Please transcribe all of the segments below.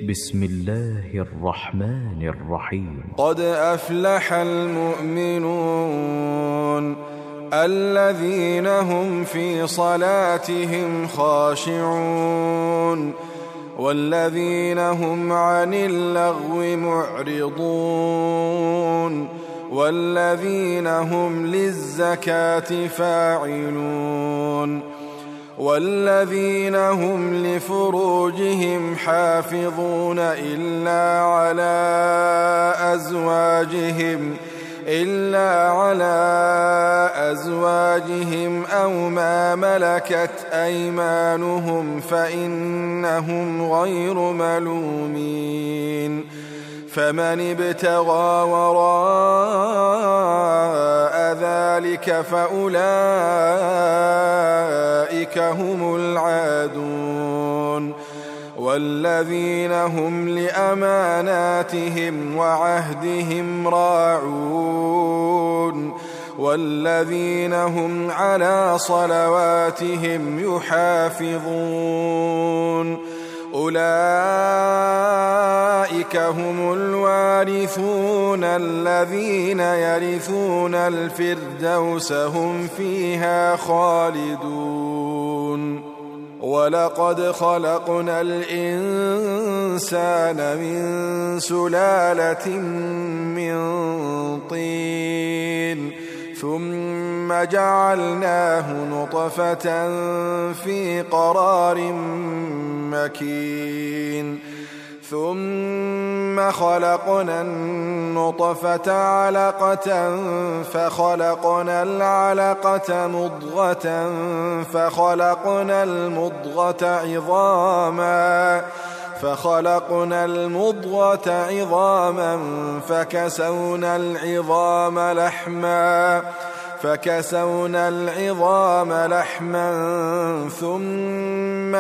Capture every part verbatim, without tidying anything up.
بسم الله الرحمن الرحيم. قد أفلح المؤمنون الذين هم في صلاتهم خاشعون والذين هم عن اللغو معرضون والذين هم للزكاة فاعلون والذين هم لفروجهم حافظون إلا على أزواجهم إلا على أزواجهم أو ما ملكت أيمانهم فإنهم غير ملومين فمن ابتغى وراء ذلك فأولئك هم العادون والذين هم لأماناتهم وعهدهم راعون والذين هم على صلواتهم يحافظون أولئك هم الوارثون الذين يرثون الفردوس هم فيها خالدون ولقد خلقنا الإنسان من سلالة من طين ثم جعلناه نطفة في قرار مكين ثم خلقنا النطفة علقة فخلقنا العلقة مضغة فخلقنا المضغة عظاما فخلقنا المضغة عظاما فكسونا العظام لحما فكسونا العظام لحما ثم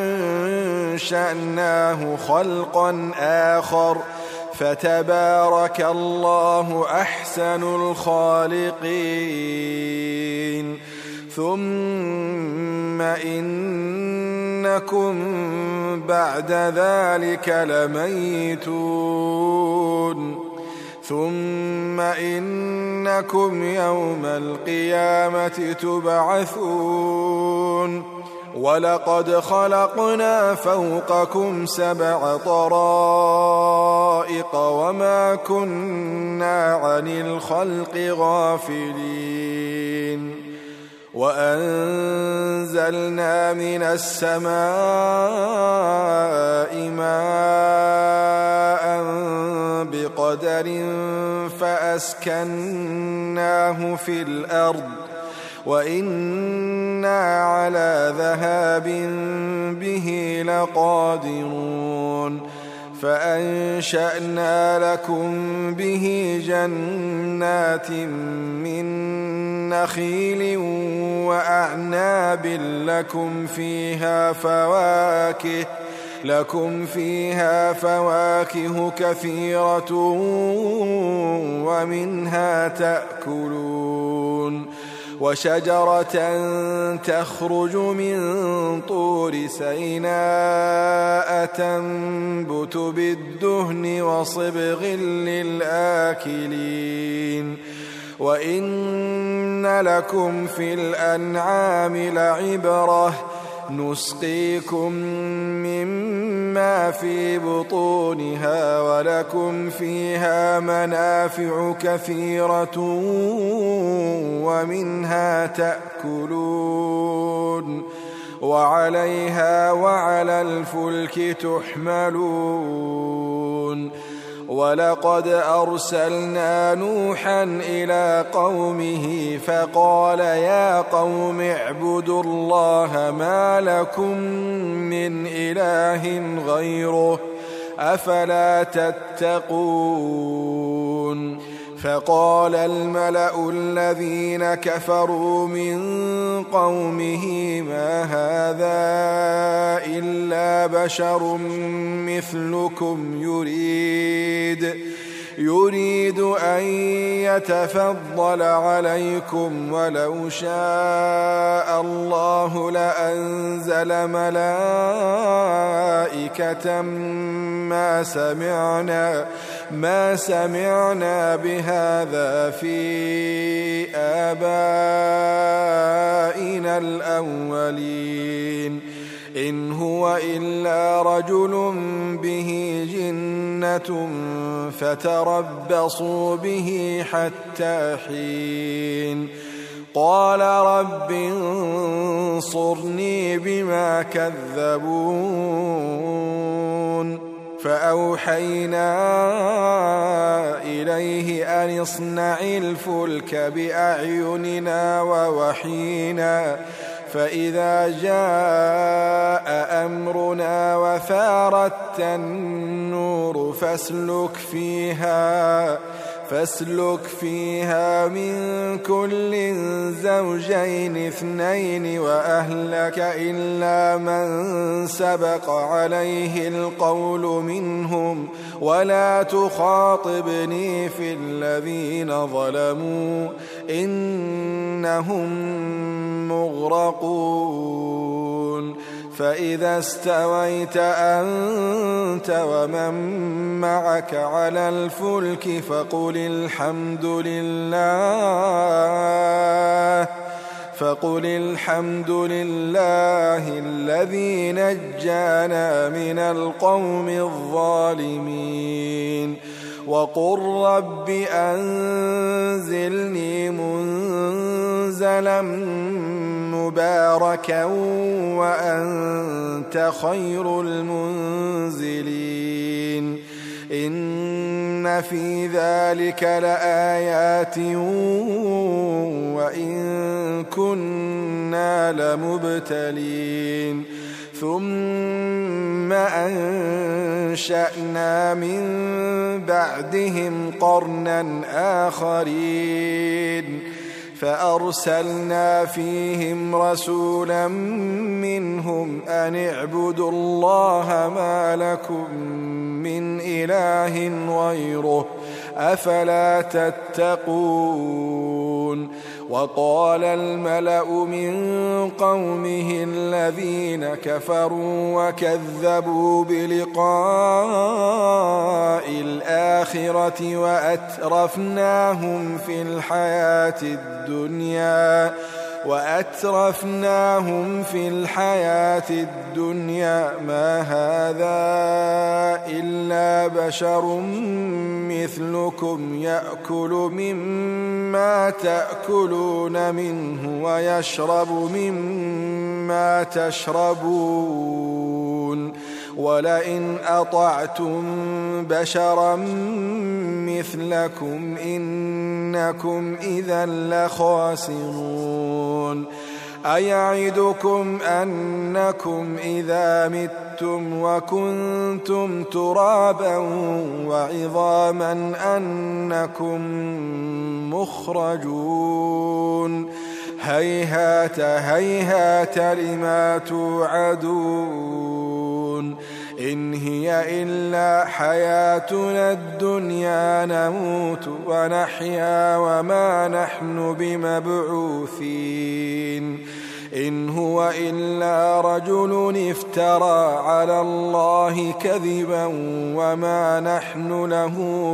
أنشأناه خلقا آخر فتبارك الله أحسن الخالقين ثم إنكم بعد ذلك لميتون ثم إنكم يوم القيامة تبعثون ولقد خلقنا فوقكم سبع طرائق وما كنا عن الخلق غافلين وأنزلنا من السماء ماء بقدر فأسكناه في الأرض وإنا على ذهاب به لقادرون فأنشأنا لكم به جنات من نخيل وأعناب لكم فيها فواكه لكم فيها فواكه كثيرة ومنها تأكلون وشجرة تخرج من طور سيناء تنبت بالدهن وصبغ للآكلين وإن لكم في الأنعام لعبرة نسقيكم مما في بطونها ولكم فيها منافع كثيرة ومنها تأكلون وعليها وعلى الفلك تحملون ولقد أرسلنا نوحا إلى قومه فقال يا قوم اعبدوا الله ما لكم من إله غيره أفلا تتقون فقال الملأ الذين كفروا من قومه ما هذا إلا بشر مثلكم يريد يريد أن يتفضل عليكم ولو شاء الله لأنزل ملائكة ما سمعنا ما سمعنا بهذا في آبائنا الأولين إن هو إلا رجل به جنة فتربصوا به حتى حين قال رب انصرني بما كذبون فأوحينا إليه أن اصنع الفلك بأعيننا ووحينا فإذا جاء أمرنا وفارت النور فاسلك فيها فاسلك فيها من كل زوجين اثنين وأهلك إلا من سبق عليه القول منهم ولا تخاطبني في الذين ظلموا إنهم مغرقون فإذا استويت أنت ومن معك على الفلك فقل الحمد لله فقل الحمد لله الذي نجانا من القوم الظالمين وقل رب أنزلني منزلا مباركا وأنت خير المنزلين إن في ذلك لآيات وإن كنا لمبتلين ثم أنشأنا من بعدهم قرنا آخرين فأرسلنا فيهم رسولا منهم أن اعبدوا الله ما لكم من إله غيره أفلا تتقون وقال الملأ من قومه الذين كفروا وكذبوا بلقاء الآخرة وأترفناهم في الحياة الدنيا وأترفناهم في الحياة الدنيا ما هذا إلا بشر مثلكم يأكل مما تأكلون منه ويشرب مما تشربون ولئن أطعتم بشرا مثلكم إنكم إذا لخاسرون أيعدكم أنكم إذا متم وكنتم ترابا وعظاما أنكم مخرجون هيهات هيهات لما توعدون إن هي إلا حياتنا الدنيا نموت ونحيا وما نحن بمبعوثين إن هو إلا رجل افترى على الله كذبا وما نحن له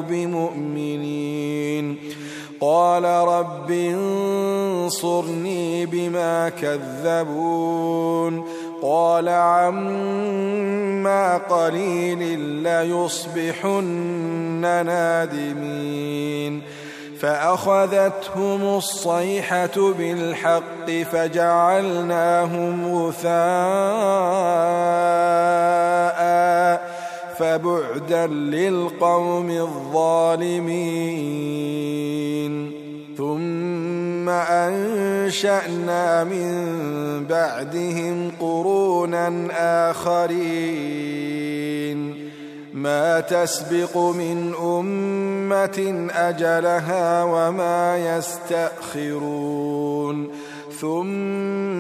بمؤمنين قال رب انصرني بما كذبون قال عما قليل ليصبحن نادمين فأخذتهم الصيحة بالحق فجعلناهم غثاء فبعدا للقوم الظالمين ثم أنشأنا من بعدهم قرونا آخرين ما تسبق من أمة أجلها وما يستأخرون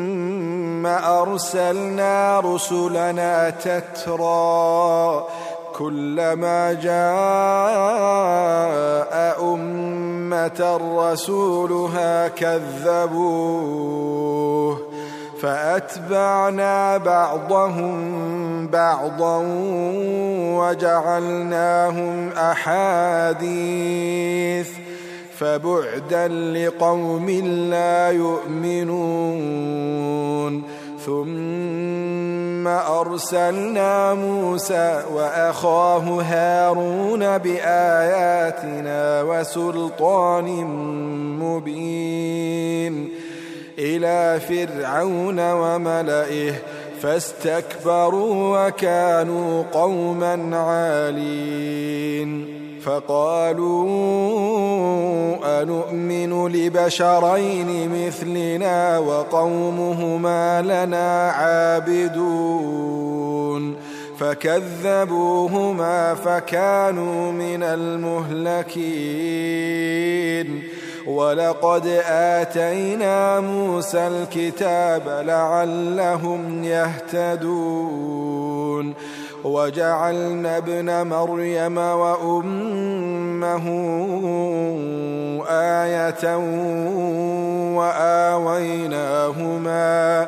ثم أرسلنا رسلنا تترى كلما جاء أمة رسولها كذبوه فأتبعنا بعضهم بعضا وجعلناهم أحاديث فبعدا لقوم لا يؤمنون ثم أرسلنا موسى وأخاه هارون بآياتنا وسلطان مبين إلى فرعون وملئه فاستكبروا وكانوا قوما عالين فقالوا أنؤمن لبشرين مثلنا وقومهما لنا عابدون فكذبوهما فكانوا من المهلكين ولقد آتينا موسى الكتاب لعلهم يهتدون وجعلنا ابن مريم وأمه آية وآويناهما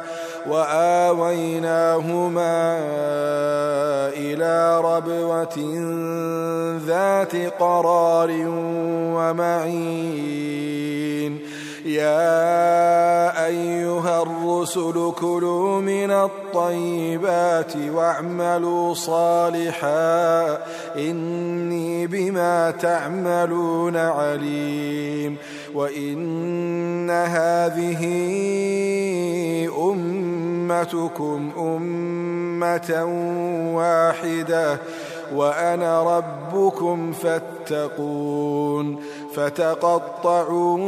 وآويناهما إلى ربوة ذات قرار ومعين يا أيها الرسل كلوا من الطيبات واعملوا صالحا إني بما تعملون عليم وإن هذه أمتكم أمة واحدة وأنا ربكم فاتقون فتقطعوا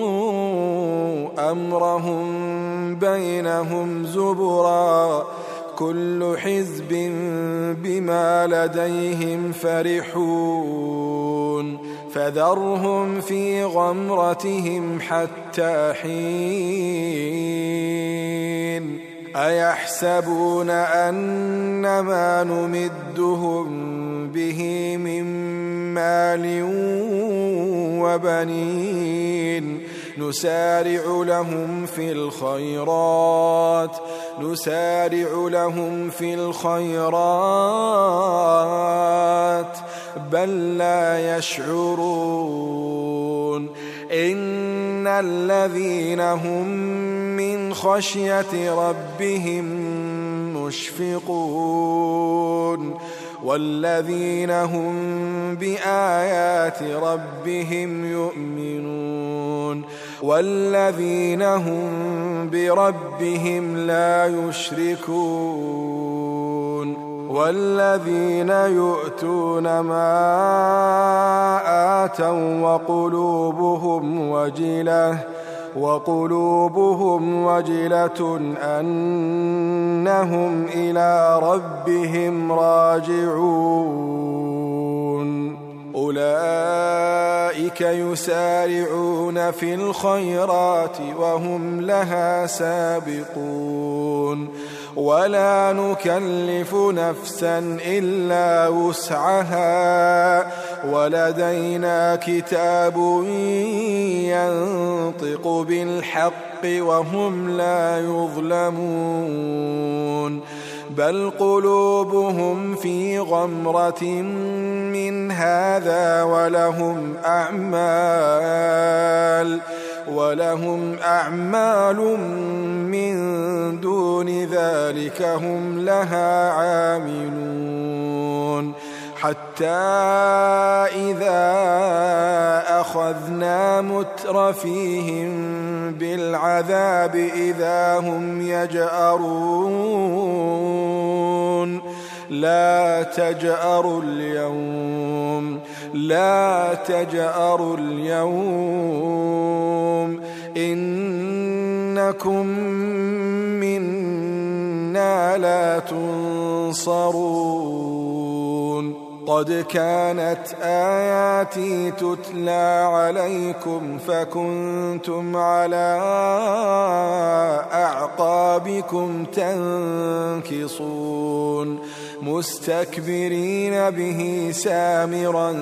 أمرهم بينهم زبرا كل حزب بما لديهم فرحون فذرهم في غمرتهم حتى حين أيحسبون أنما نمدهم به من مال وبنين نسارع لهم في الخيرات نسارع لهم في الخيرات بل لا يشعرون إن الذين هم من خشية ربهم مشفقون والذين هم بآيات ربهم يؤمنون والذين هم بربهم لا يشركون والذين يؤتون ما آتوا وقلوبهم وجلة وقلوبهم وجلة أنهم إلى ربهم راجعون أولئك يسارعون في الخيرات وهم لها سابقون ولا نكلف نفسا إلا وسعها ولدينا كتاب ينطق بالحق وهم لا يظلمون بل قلوبهم في غمرة من هذا ولهم أعمال ولهم أعمال من دون ذلك هم لها عاملون حتى إذا أخذنا مترفيهم بالعذاب إذا هم يجأرون لا تجأروا اليوم لا تجأروا اليوم إنكم منا لا تنصرون قد كانت آياتي تتلى عليكم فكنتم على أعقابكم تنكصون مستكبرين به سامرا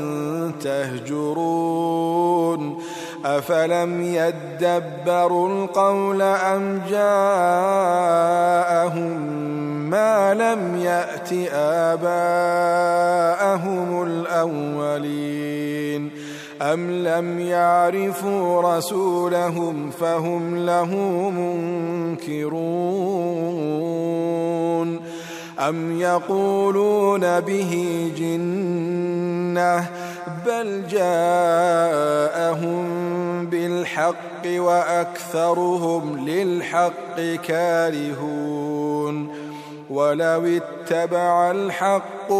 تهجرون أفلم يدبروا القول أم جاءهم ما لم يأت آباءهم الأولين أم لم يعرفوا رسولهم فهم له منكرون أم يقولون به جنة بل جاءهم بالحق وأكثرهم للحق كارهون ولو اتبع الحق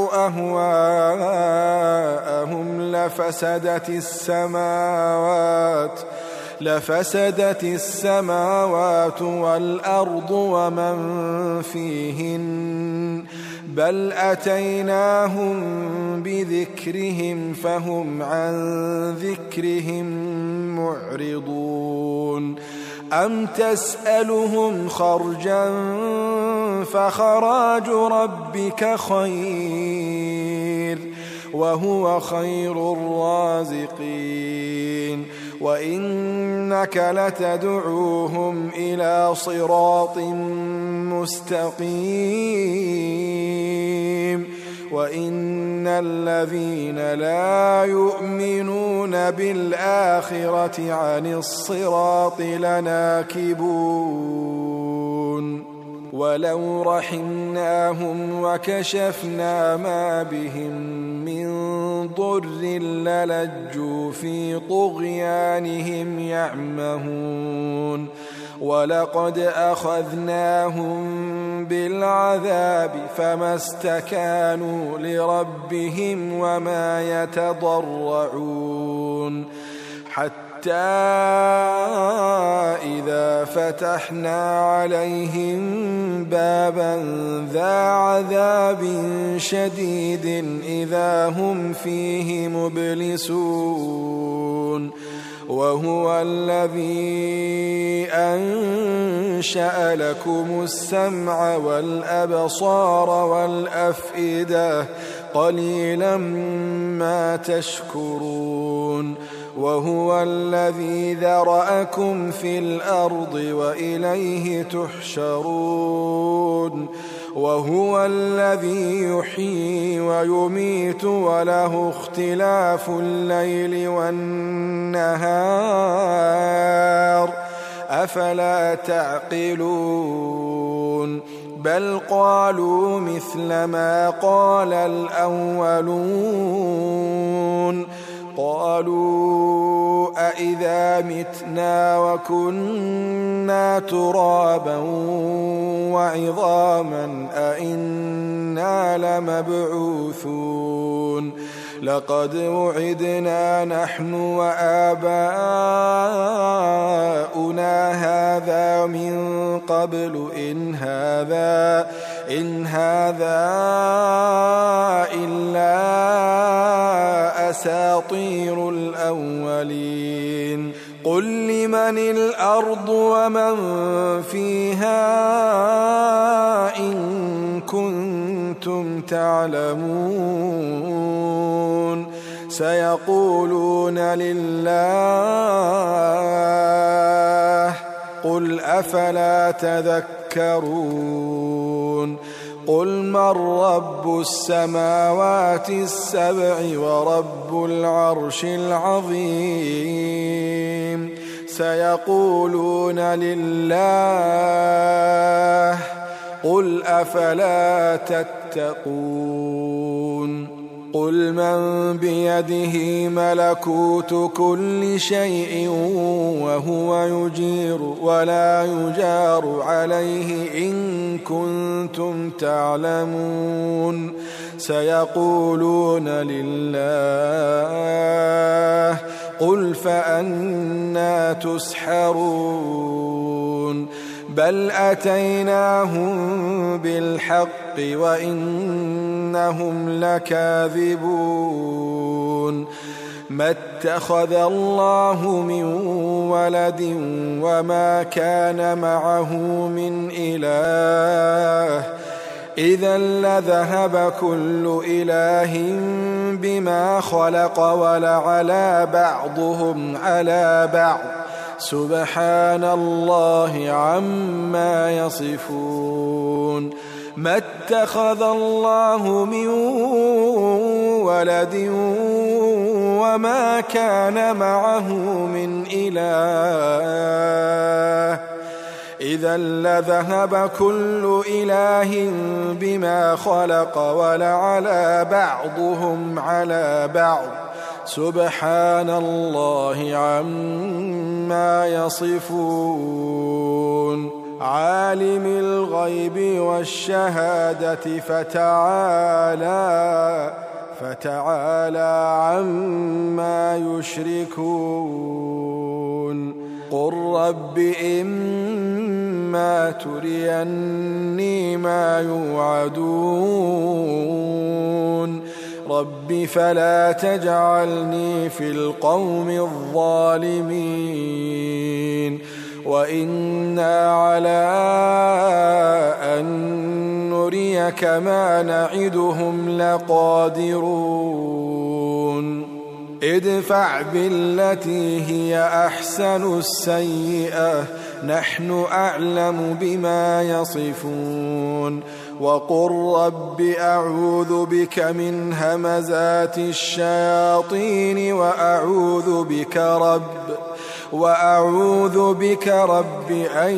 أهواءهم لفسدت السماوات لفسدت السماوات والأرض ومن فيهن بل أتيناهم بذكرهم فهم عن ذكرهم معرضون أم تسألهم خرجا فخراج ربك خير وهو خير الرازقين وإنك لتدعوهم إلى صراط مستقيم وإن الذين لا يؤمنون بالآخرة عن الصراط لناكبون ولو رحمناهم وكشفنا ما بهم من ضر للجوا في طغيانهم يعمهون ولقد أخذناهم بالعذاب فما استكانوا لربهم وما يتضرعون حتى إذا فتحنا عليهم بابا ذا عذاب شديد إذا هم فيه مبلسون وهو الذي أنشأ لكم السمع والأبصار والأفئدة قليلا ما تشكرون وهو الذي ذرأكم في الأرض وإليه تحشرون وهو الذي يحيي ويميت وله اختلاف الليل والنهار أفلا تعقلون بل قالوا مثل ما قال الأولون قالوا أإذا متنا وكنا ترابا وعظاما أإنا لمبعوثون لقد وعدنا نحن وآباؤنا هذا من قبل إن هذا إن هذا إلا أساطير الأولين قل لمن الأرض ومن فيها إن كنتم تعلمون سيقولون لله قل أفلا تذكرون قل من رب السماوات السبع ورب العرش العظيم سيقولون لله قل أفلا تتقون قل من بيده ملكوت كل شيء وهو يجير ولا يجار عليه إن كنتم تعلمون سيقولون لله قل فأنى تسحرون بل أتيناهم بالحق وإنهم لكاذبون ما اتخذ الله من ولد وما كان معه من إله إذا لذهب كل إله بما خلق ولعلى بعضهم على بعض سبحان الله عما يصفون. ما اتخذ الله من ولد وما كان معه من إله إذا لذهب كل إله بما خلق ولعلى بعضهم على بعض سبحان الله عما يصفون. عالم الغيب والشهادة فتعالى فتعالى عما يشركون. قل رب إما تريني ما يوعدون رب فلا تجعلني في القوم الظالمين وإنا على أن نريك ما نعدهم لقادرون. ادفع بالتي هي أحسن السيئة نحن أعلم بما يصفون. وقل رب أعوذ بك من همزات الشياطين وأعوذ بك رب وأعوذ بك رب أن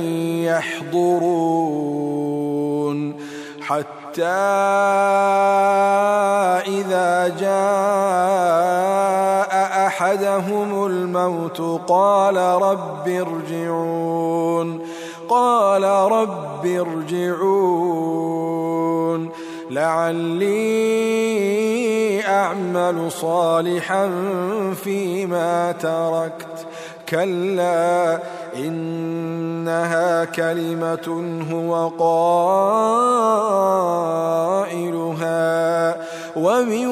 يحضرون. حتى إذا جاء أحدهم الموت قال رب ارجعون قال رب ارجعون لعلي أعمل صالحا فيما تركت كلا إنها كلمة هو قائلها ومن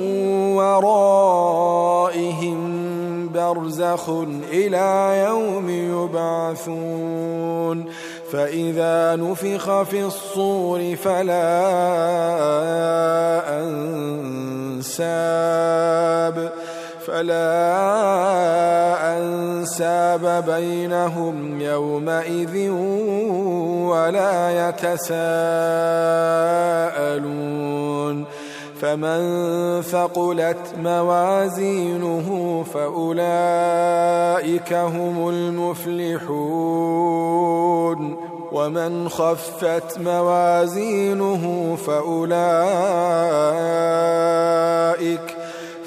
ورائهم برزخ إلى يوم يبعثون. فإذا نفخ في الصور فلا أنساب فلا أنساب بينهم يومئذ ولا يتساءلون. فمن ثقلت موازينه فأولئك هم المفلحون ومن خفت موازينه فأولئك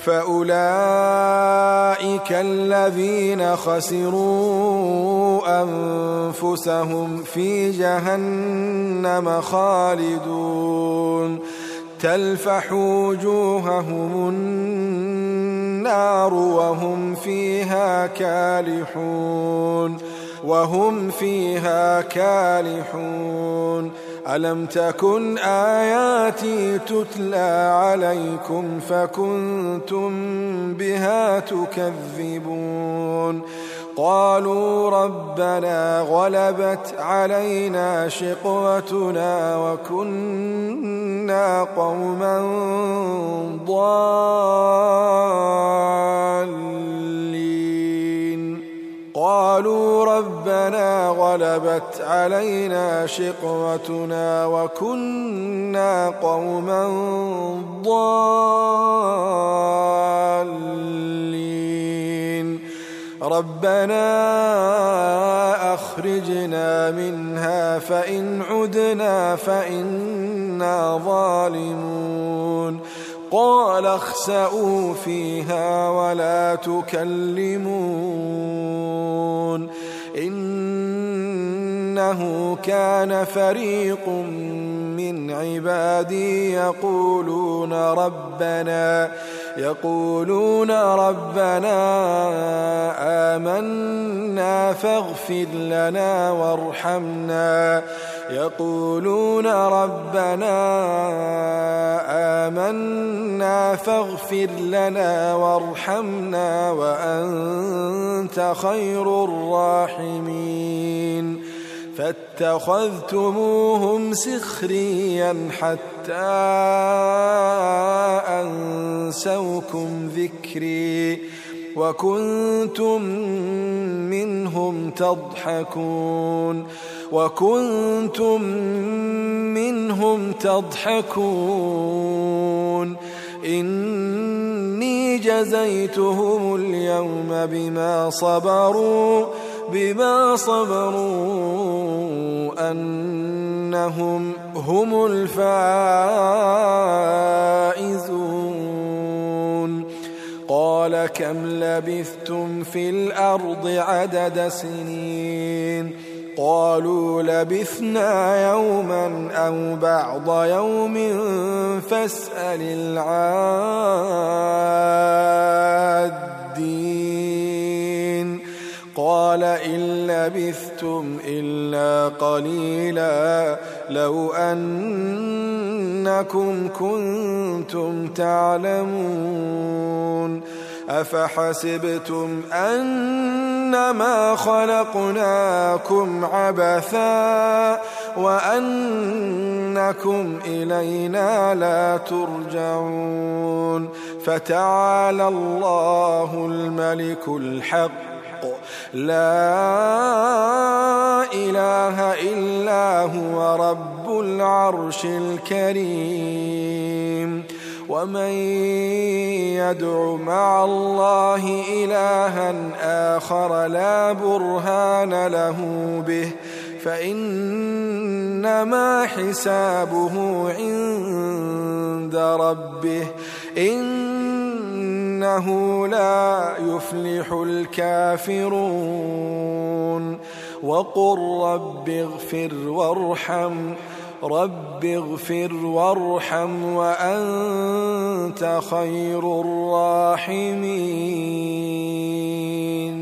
فأولئك الذين خسروا أنفسهم في جهنم خالدون تلفح وجوههم النار وهم فيها كالحون وهم فيها كالحون. ألم تكن آياتي تتلى عليكم فكنتم بها تكذبون. قالوا ربنا غلبت علينا شقوتنا وكنا قوما ضالين قالوا ربنا غلبت علينا شقوتنا وكنا قوما ضالين ربنا أخرجنا منها فإن عدنا فإنا ظالمون. قال اخسئوا فيها ولا تكلمون إنه كان فريق من عبادي يقولون ربنا يقولون ربنا آمنا فاغفر لنا وارحمنا يقولون ربنا آمنا فاغفر لنا وارحمنا وأنت خير الراحمين. فاتخذتموهم سخريا حتى أنسوكم ذكري وكنتم منهم تضحكون وكنتم منهم تضحكون إني جزيتهم اليوم بما صبروا بما صبروا أنهم هم الفائزون قال كم لبثتم في الأرض عدد سنين قالوا لبثنا يوما أو بعض يوم فاسأل العادين قال إن لبثتم إلا قليلا لو أنكم كنتم تعلمون أفحسبتم أنما خلقناكم عبثا وأنكم إلينا لا ترجعون فتعالى الله الملك الحق لا إله إلا هو رب العرش الكريم ومن يدع مع الله إلها آخر لا برهان له به فإنما حسابه عند ربه إنه لا يفلح الكافرون وقل رب اغفر وارحم رب اغفر وارحم وأنت خير الراحمين